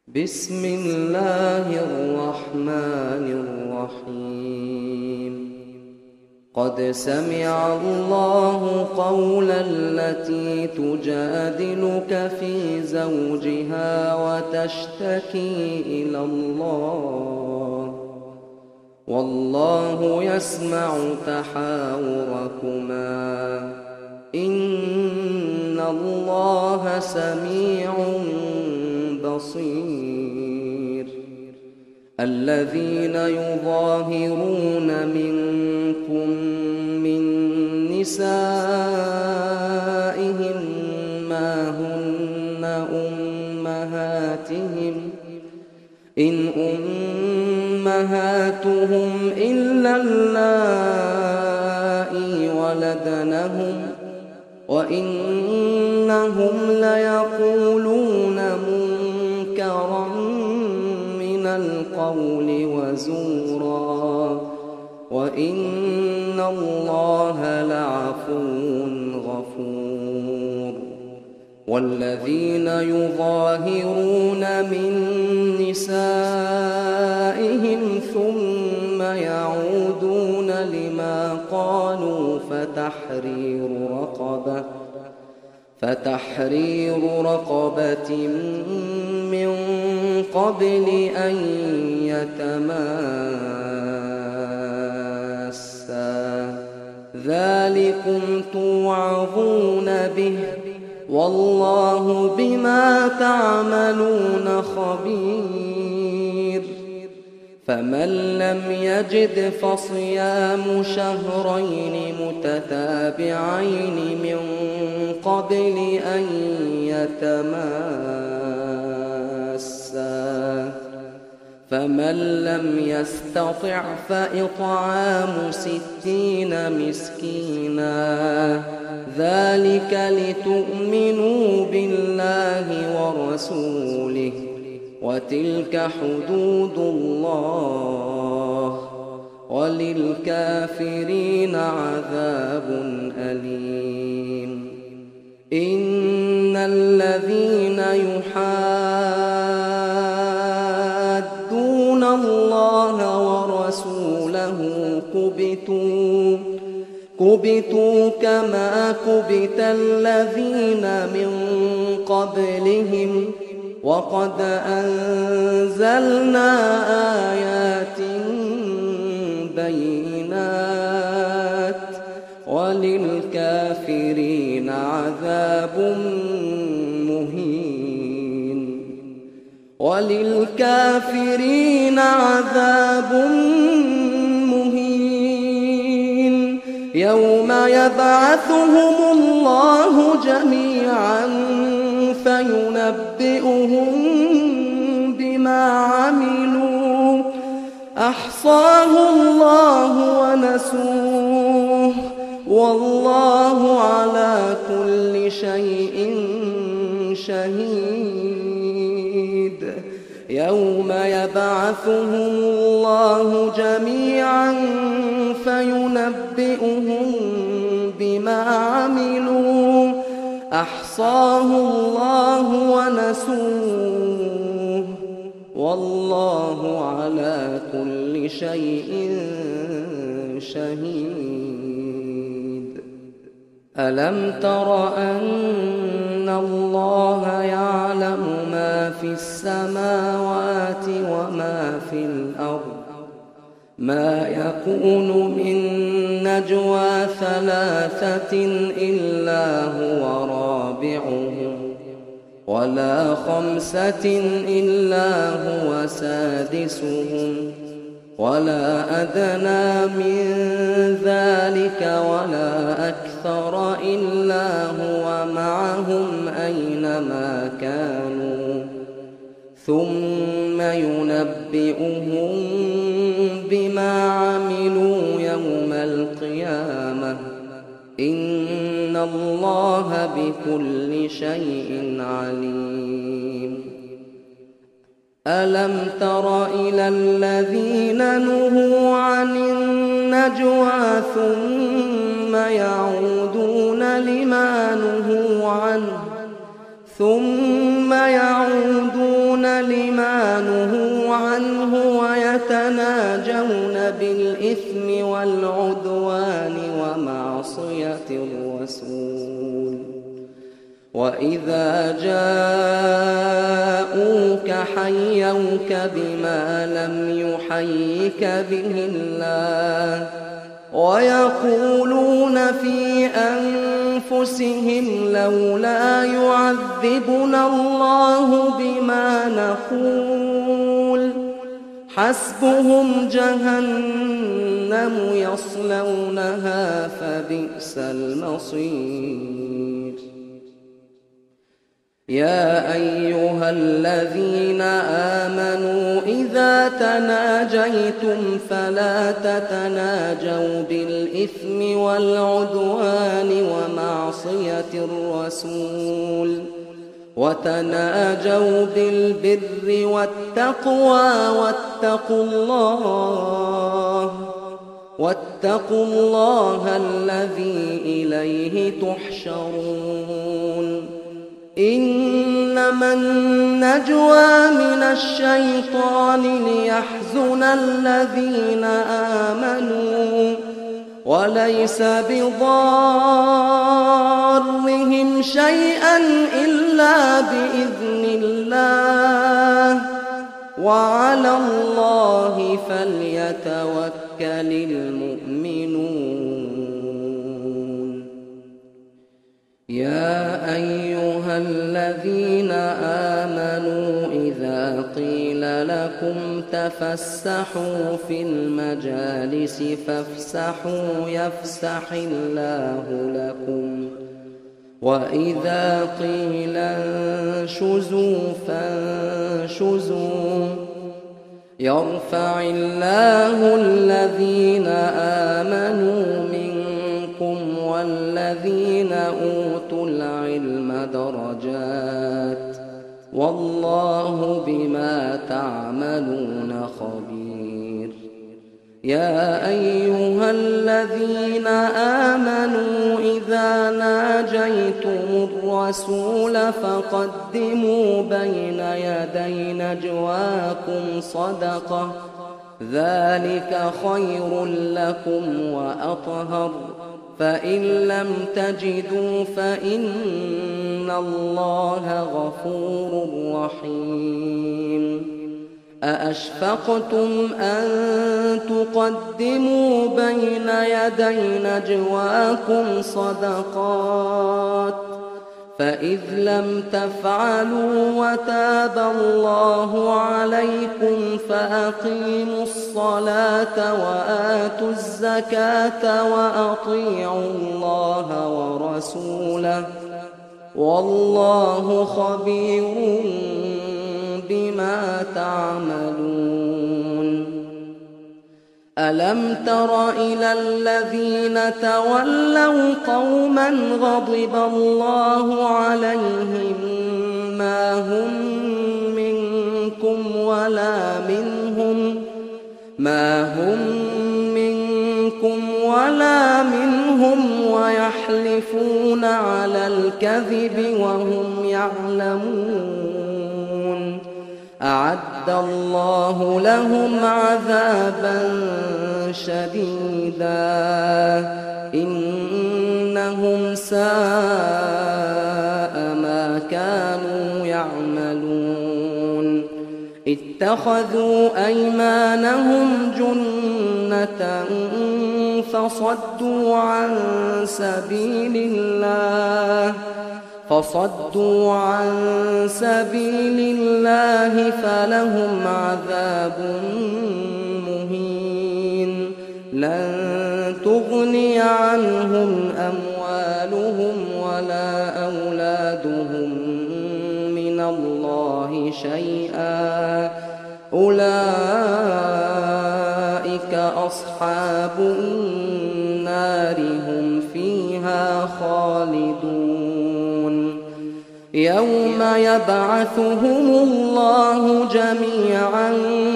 بسم الله الرحمن الرحيم. قد سمع الله قول التي تجادلك في زوجها وتشتكي إلى الله والله يسمع تحاوركما إن الله سميع بصير. الذين يظاهرون منكم من نسائهم ما هن أمهاتهم إن أمهاتهم إلا اللائي ولدنهم وإنهم ليقولون منكرا من القول وزورا وإن الله لعفو غفور. والذين يظاهرون من نسائهم ثم يعودون لما قالوا فتحرير رقبة من قبل أن يتماسا ذلكم توعظون به والله بما تعملون خبير. فمن لم يجد فصيام شهرين متتابعين من قبل أن يتماسا فمن لم يستطع فإطعام 60 مسكينا ذلك لتؤمنوا بالله ورسوله وتلك حدود الله وللكافرين عذاب أليم. إن الذين يحادون الله ورسوله كبتوا كما كبت الذين من قبلهم وقد أنزلنا آيات بينات وللكافرين عذاب مهين. يوم يبعثهم الله جميعا فينبئهم بما عملوا أحصاه الله ونسوه والله على كل شيء شهيد. يوم يبعثهم الله جميعا فينبئهم بما عملوا أحصاه الله ونسوه والله على كل شيء شهيد. ألم تر أن الله يعلم ما في السماوات وما في الأرض ما يكون من نجوى 3 إلا هو رابعهم ولا 5 إلا هو سادسهم ولا أدنى من ذلك ولا أكثر إلا هو معهم أينما كانوا ثم ينبئهم بما عملوا يوم القيامة إن الله بكل شيء عليم. ألم تر إلى الذين نهوا عن النجوى ثم يعودون لما نهوا عنه ثم يعودون لما يتناجون بالإثم والعدوان ومعصية الرسول وإذا جاءوك حيوك بما لم يحيك به الله ويقولون في أنفسهم لولا يعذبنا الله بما نقول حسبهم جهنم يصلونها فبئس المصير يا أيها الذين آمنوا إذا تناجيتم فلا تتناجوا بالإثم والعدوان ومعصية الرسول وتناجوا بالبر والتقوى واتقوا الله الذي إليه تحشرون إنما النجوى من الشيطان ليحزن الذين آمنوا وليس بضارهم شيئا إلا بإذن الله وعلى الله فليتوكل المؤمنون يا أيها الذين آمنوا إذا قيل لكم تفسحوا في المجالس فافسحوا يفسح الله لكم وإذا قيل انشزوا فانشزوا يرفع الله الذين آمنوا منكم والذين أوتوا العلم درجات والله بما تعملون خبير يا أيها الذين آمنوا إذا ناجيتم الرسول فقدموا بين يدي نجواكم صدقة ذلك خير لكم وأطهر فإن لم تجدوا فإن الله غفور رحيم أأشفقتم أن تقدموا بين يدي نجواكم صدقات فإذ لم تفعلوا وتاب الله عليكم فأقيموا الصلاة وآتوا الزكاة وأطيعوا الله ورسوله والله خبير بما تعملون ألم تر إلى الذين تولوا قوما غضب الله عليهم ما هم منكم ولا منهم ويحلفون على الكذب وهم يعلمون أعد الله لهم عذابا شديدا إنهم ساء ما كانوا يعملون اتخذوا أيمانهم جنة فصدوا عن سبيل الله فلهم عذاب مهين لن تغني عنهم أموالهم ولا أولادهم من الله شيئا أولئك أصحاب النار هم فيها خالدون يوم يبعثهم الله جميعا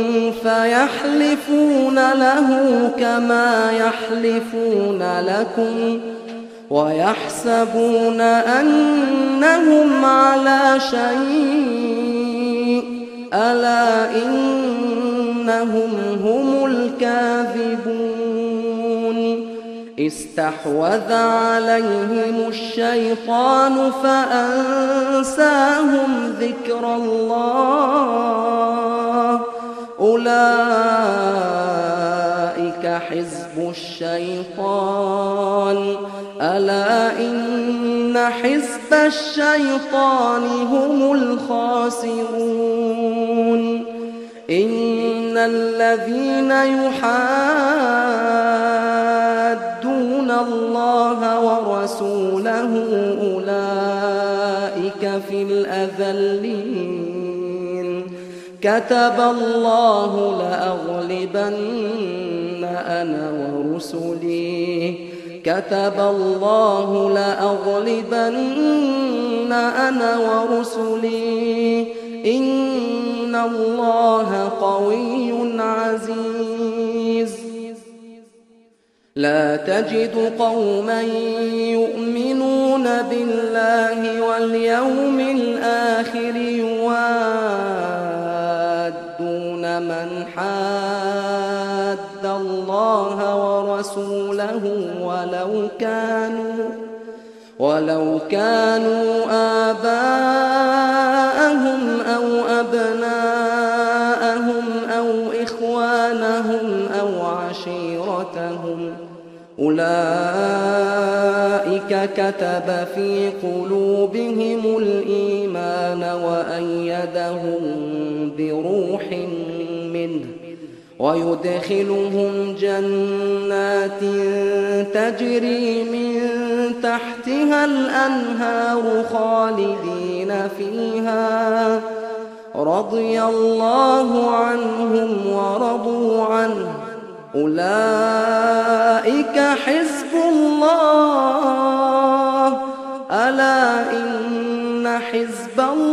فيحلفون له كما يحلفون لكم ويحسبون أنهم على شيء ألا إنهم إنهم هم الكاذبون استحوذ عليهم الشيطان فأنساهم ذكر الله أولئك حزب الشيطان ألا إن حزب الشيطان هم الخاسرون إن الذين يحادون الله ورسوله أولئك في الأذلين كتب الله لأغلبن أنا ورسلي كتب الله لأغلبن أنا ورسلي إن الله قوي عزيز لا تجد قوما يؤمنون بالله واليوم الآخر يوادون من حاد الله ورسوله ولو كانوا آباءهم أو أبناءهم أو إخوانهم أو عشيرتهم أولئك كتب في قلوبهم الإيمان وأيدهم بروح منه ويدخلهم جنات تجري من تحتها الأنهار خالدين فيها رضي الله عنهم ورضوا عنه أولئك حزب الله ألا إن حزب الله